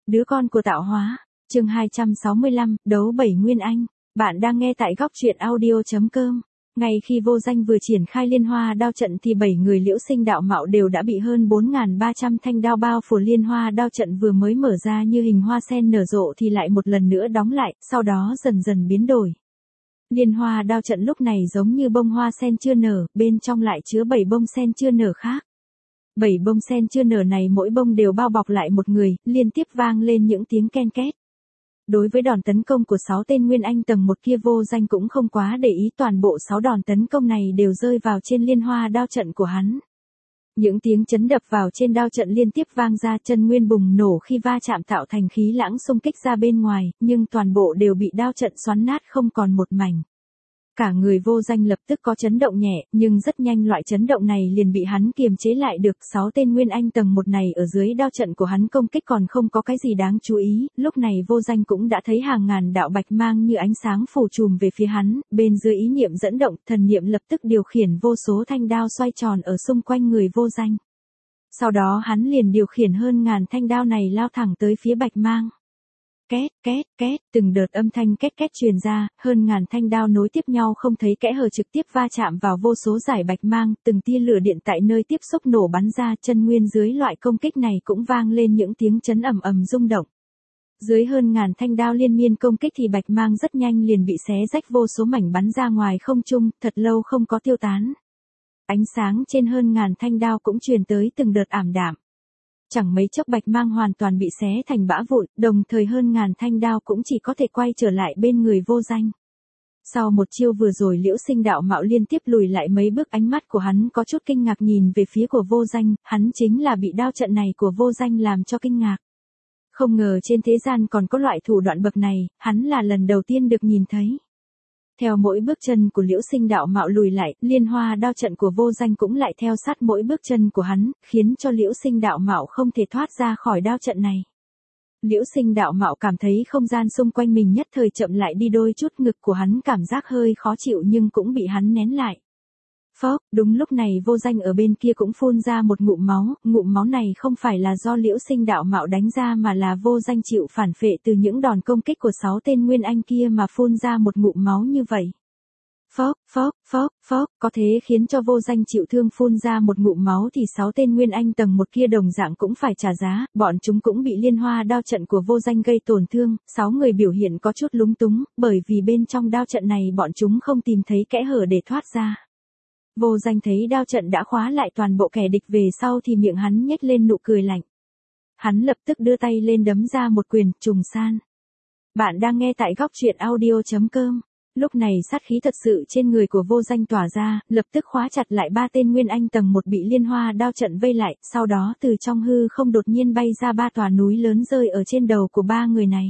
Đứa con của tạo hóa. Chương 265, đấu 7 Nguyên Anh. Bạn đang nghe tại góc truyện audio.com. Ngay khi Vô Danh vừa triển khai liên hoa đao trận thì 7 người Liễu Sinh đạo mạo đều đã bị hơn 4.300 thanh đao bao phủ. Liên hoa đao trận vừa mới mở ra như hình hoa sen nở rộ thì lại một lần nữa đóng lại, sau đó dần dần biến đổi. Liên hoa đao trận lúc này giống như bông hoa sen chưa nở, bên trong lại chứa 7 bông sen chưa nở khác. 7 bông sen chưa nở này mỗi bông đều bao bọc lại một người, liên tiếp vang lên những tiếng ken két. Đối với đòn tấn công của 6 tên Nguyên Anh tầng 1 kia, Vô Danh cũng không quá để ý, toàn bộ 6 đòn tấn công này đều rơi vào trên liên hoa đao trận của hắn. Những tiếng chấn đập vào trên đao trận liên tiếp vang ra, chân nguyên bùng nổ khi va chạm tạo thành khí lãng xung kích ra bên ngoài, nhưng toàn bộ đều bị đao trận xoắn nát không còn một mảnh. Cả người Vô Danh lập tức có chấn động nhẹ, nhưng rất nhanh loại chấn động này liền bị hắn kiềm chế lại được. 6 tên Nguyên Anh tầng 1 này ở dưới đao trận của hắn công kích còn không có cái gì đáng chú ý, lúc này Vô Danh cũng đã thấy hàng ngàn đạo bạch mang như ánh sáng phủ trùm về phía hắn, bên dưới ý niệm dẫn động, thần niệm lập tức điều khiển vô số thanh đao xoay tròn ở xung quanh người Vô Danh. Sau đó hắn liền điều khiển hơn ngàn thanh đao này lao thẳng tới phía bạch mang. Két, két, két, từng đợt âm thanh két két truyền ra, hơn ngàn thanh đao nối tiếp nhau không thấy kẽ hở trực tiếp va chạm vào vô số dải bạch mang, từng tia lửa điện tại nơi tiếp xúc nổ bắn ra, chân nguyên dưới loại công kích này cũng vang lên những tiếng chấn ầm ầm rung động. Dưới hơn ngàn thanh đao liên miên công kích thì bạch mang rất nhanh liền bị xé rách, vô số mảnh bắn ra ngoài không trung, thật lâu không có tiêu tán. Ánh sáng trên hơn ngàn thanh đao cũng truyền tới từng đợt ảm đạm. Chẳng mấy chốc bạch mang hoàn toàn bị xé thành bã vụn, đồng thời hơn ngàn thanh đao cũng chỉ có thể quay trở lại bên người Vô Danh. Sau một chiêu vừa rồi Liễu Sinh đạo mạo liên tiếp lùi lại mấy bước, ánh mắt của hắn có chút kinh ngạc nhìn về phía của Vô Danh, hắn chính là bị đao trận này của Vô Danh làm cho kinh ngạc. Không ngờ trên thế gian còn có loại thủ đoạn bậc này, hắn là lần đầu tiên được nhìn thấy. Theo mỗi bước chân của Liễu Sinh đạo mạo lùi lại, liên hoa đao trận của Vô Danh cũng lại theo sát mỗi bước chân của hắn, khiến cho Liễu Sinh đạo mạo không thể thoát ra khỏi đao trận này. Liễu Sinh đạo mạo cảm thấy không gian xung quanh mình nhất thời chậm lại đi đôi chút, ngực của hắn cảm giác hơi khó chịu nhưng cũng bị hắn nén lại. Phốc, đúng lúc này Vô Danh ở bên kia cũng phun ra một ngụm máu này không phải là do Liễu Sinh đạo mạo đánh ra mà là Vô Danh chịu phản phệ từ những đòn công kích của 6 tên Nguyên Anh kia mà phun ra một ngụm máu như vậy. Phốc, phốc, phốc, phốc, có thế khiến cho Vô Danh chịu thương phun ra một ngụm máu thì 6 tên Nguyên Anh tầng 1 kia đồng dạng cũng phải trả giá, bọn chúng cũng bị liên hoa đao trận của Vô Danh gây tổn thương. 6 người biểu hiện có chút lúng túng, bởi vì bên trong đao trận này bọn chúng không tìm thấy kẽ hở để thoát ra. Vô Danh thấy đao trận đã khóa lại toàn bộ kẻ địch về sau thì miệng hắn nhếch lên nụ cười lạnh. Hắn lập tức đưa tay lên đấm ra một quyền, trùng san. Bạn đang nghe tại góc truyện audio.com. Lúc này sát khí thật sự trên người của Vô Danh tỏa ra, lập tức khóa chặt lại 3 tên Nguyên Anh tầng 1 bị liên hoa đao trận vây lại, sau đó từ trong hư không đột nhiên bay ra 3 tòa núi lớn rơi ở trên đầu của 3 người này.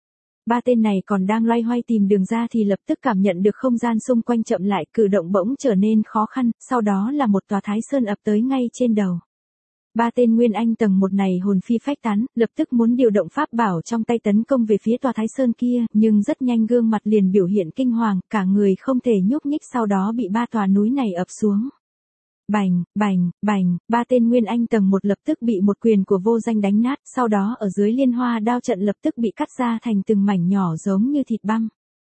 3 tên này còn đang loay hoay tìm đường ra thì lập tức cảm nhận được không gian xung quanh chậm lại, cử động bỗng trở nên khó khăn, sau đó là một tòa Thái Sơn ập tới ngay trên đầu. 3 tên Nguyên Anh tầng 1 này hồn phi phách tán, lập tức muốn điều động pháp bảo trong tay tấn công về phía tòa Thái Sơn kia, nhưng rất nhanh gương mặt liền biểu hiện kinh hoàng, cả người không thể nhúc nhích, sau đó bị 3 tòa núi này ập xuống. Bành, bành, bành, 3 tên Nguyên Anh tầng 1 lập tức bị một quyền của Vô Danh đánh nát, sau đó ở dưới liên hoa đao trận lập tức bị cắt ra thành từng mảnh nhỏ giống như thịt băm.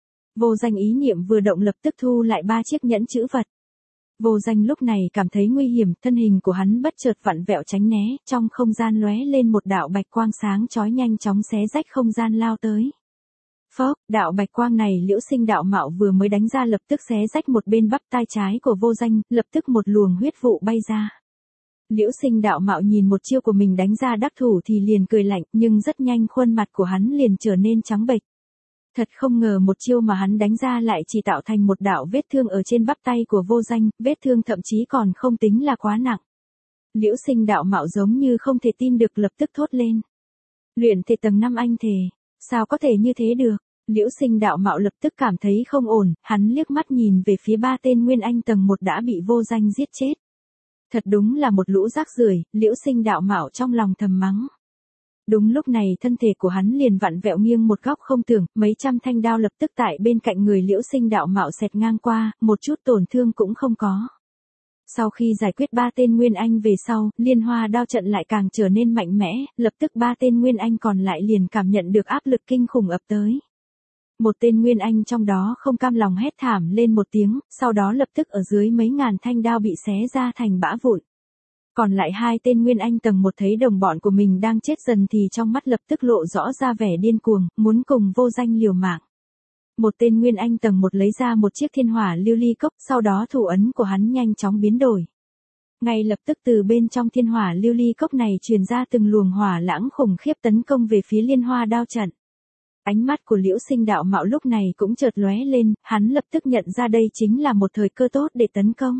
Vô Danh ý niệm vừa động lập tức thu lại 3 chiếc nhẫn chữ vật. Vô Danh lúc này cảm thấy nguy hiểm, thân hình của hắn bất chợt vặn vẹo tránh né, trong không gian lóe lên một đạo bạch quang sáng chói nhanh chóng xé rách không gian lao tới. Phốc, đạo bạch quang này Liễu Sinh đạo mạo vừa mới đánh ra lập tức xé rách một bên bắp tai trái của Vô Danh, lập tức một luồng huyết vụ bay ra. Liễu Sinh đạo mạo nhìn một chiêu của mình đánh ra đắc thủ thì liền cười lạnh, nhưng rất nhanh khuôn mặt của hắn liền trở nên trắng bệch. Thật không ngờ một chiêu mà hắn đánh ra lại chỉ tạo thành một đạo vết thương ở trên bắp tay của Vô Danh, vết thương thậm chí còn không tính là quá nặng. Liễu Sinh đạo mạo giống như không thể tin được lập tức thốt lên. Luyện thể tầng 5 anh thể, sao có thể như thế được? Liễu Sinh đạo mạo lập tức cảm thấy không ổn, hắn liếc mắt nhìn về phía 3 tên Nguyên Anh tầng 1 đã bị Vô Danh giết chết. Thật đúng là một lũ rác rưởi, Liễu Sinh đạo mạo trong lòng thầm mắng. Đúng lúc này thân thể của hắn liền vặn vẹo nghiêng một góc không tưởng, mấy trăm thanh đao lập tức tại bên cạnh người Liễu Sinh đạo mạo xẹt ngang qua, một chút tổn thương cũng không có. Sau khi giải quyết 3 tên Nguyên Anh về sau, Liên Hoa đao trận lại càng trở nên mạnh mẽ, lập tức 3 tên Nguyên Anh còn lại liền cảm nhận được áp lực kinh khủng ập tới. Một tên Nguyên Anh trong đó không cam lòng hét thảm lên một tiếng, sau đó lập tức ở dưới mấy ngàn thanh đao bị xé ra thành bã vụn. Còn lại 2 tên Nguyên Anh tầng 1 thấy đồng bọn của mình đang chết dần thì trong mắt lập tức lộ rõ ra vẻ điên cuồng, muốn cùng Vô Danh liều mạng. Một tên Nguyên Anh tầng 1 lấy ra một chiếc thiên hỏa lưu ly cốc, sau đó thủ ấn của hắn nhanh chóng biến đổi. Ngay lập tức từ bên trong thiên hỏa lưu ly cốc này truyền ra từng luồng hỏa lãng khủng khiếp tấn công về phía Liên Hoa đao trận. Ánh mắt của Liễu Sinh đạo mạo lúc này cũng chợt lóe lên, hắn lập tức nhận ra đây chính là một thời cơ tốt để tấn công.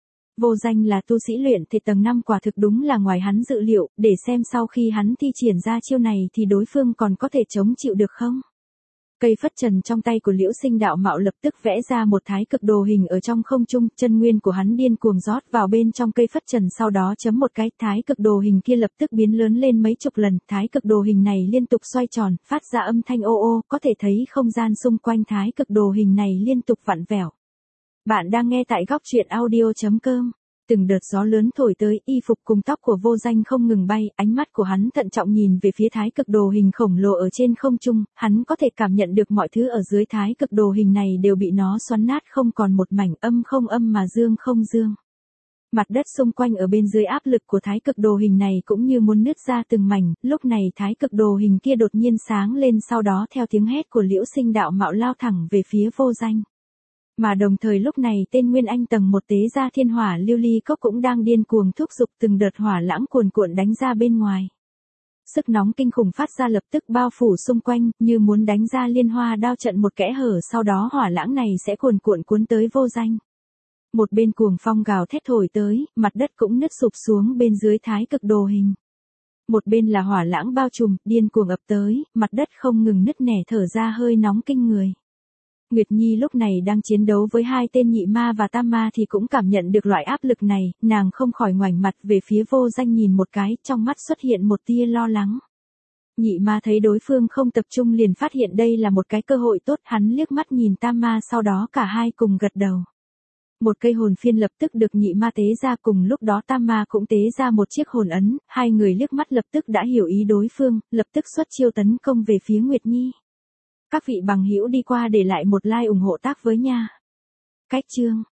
Vô Danh là tu sĩ luyện thể tầng 5 quả thực đúng là ngoài hắn dự liệu, để xem sau khi hắn thi triển ra chiêu này thì đối phương còn có thể chống chịu được không. Cây phất trần trong tay của Liễu Sinh đạo mạo lập tức vẽ ra một thái cực đồ hình ở trong không trung, chân nguyên của hắn điên cuồng rót vào bên trong cây phất trần, sau đó chấm một cái, thái cực đồ hình kia lập tức biến lớn lên mấy chục lần, thái cực đồ hình này liên tục xoay tròn, phát ra âm thanh ô ô, có thể thấy không gian xung quanh thái cực đồ hình này liên tục vặn vẹo. Bạn đang nghe tại góc truyện audio.com. Từng đợt gió lớn thổi tới, y phục cùng tóc của Vô Danh không ngừng bay, ánh mắt của hắn thận trọng nhìn về phía thái cực đồ hình khổng lồ ở trên không trung, hắn có thể cảm nhận được mọi thứ ở dưới thái cực đồ hình này đều bị nó xoắn nát không còn một mảnh, âm không âm mà dương không dương. Mặt đất xung quanh ở bên dưới áp lực của thái cực đồ hình này cũng như muốn nứt ra từng mảnh, lúc này thái cực đồ hình kia đột nhiên sáng lên, sau đó theo tiếng hét của Liễu Sinh đạo mạo lao thẳng về phía Vô Danh. Mà đồng thời lúc này tên Nguyên Anh tầng 1 tế ra thiên hỏa lưu ly cốc cũng đang điên cuồng thúc giục từng đợt hỏa lãng cuồn cuộn đánh ra bên ngoài. Sức nóng kinh khủng phát ra lập tức bao phủ xung quanh, như muốn đánh ra Liên Hoa đao trận một kẽ hở, sau đó hỏa lãng này sẽ cuồn cuộn cuốn tới Vô Danh. Một bên cuồng phong gào thét thổi tới, mặt đất cũng nứt sụp xuống bên dưới thái cực đồ hình. Một bên là hỏa lãng bao trùm, điên cuồng ập tới, mặt đất không ngừng nứt nẻ thở ra hơi nóng kinh người. Nguyệt Nhi lúc này đang chiến đấu với 2 tên nhị ma và tam ma thì cũng cảm nhận được loại áp lực này, nàng không khỏi ngoảnh mặt về phía Vô Danh nhìn một cái, trong mắt xuất hiện một tia lo lắng. Nhị ma thấy đối phương không tập trung liền phát hiện đây là một cái cơ hội tốt, hắn liếc mắt nhìn tam ma, sau đó cả hai cùng gật đầu. Một cây hồn phiên lập tức được nhị ma tế ra, cùng lúc đó tam ma cũng tế ra một chiếc hồn ấn, hai người liếc mắt lập tức đã hiểu ý đối phương, lập tức xuất chiêu tấn công về phía Nguyệt Nhi. Các vị bằng hữu đi qua để lại một like ủng hộ tác với nha. Cách chương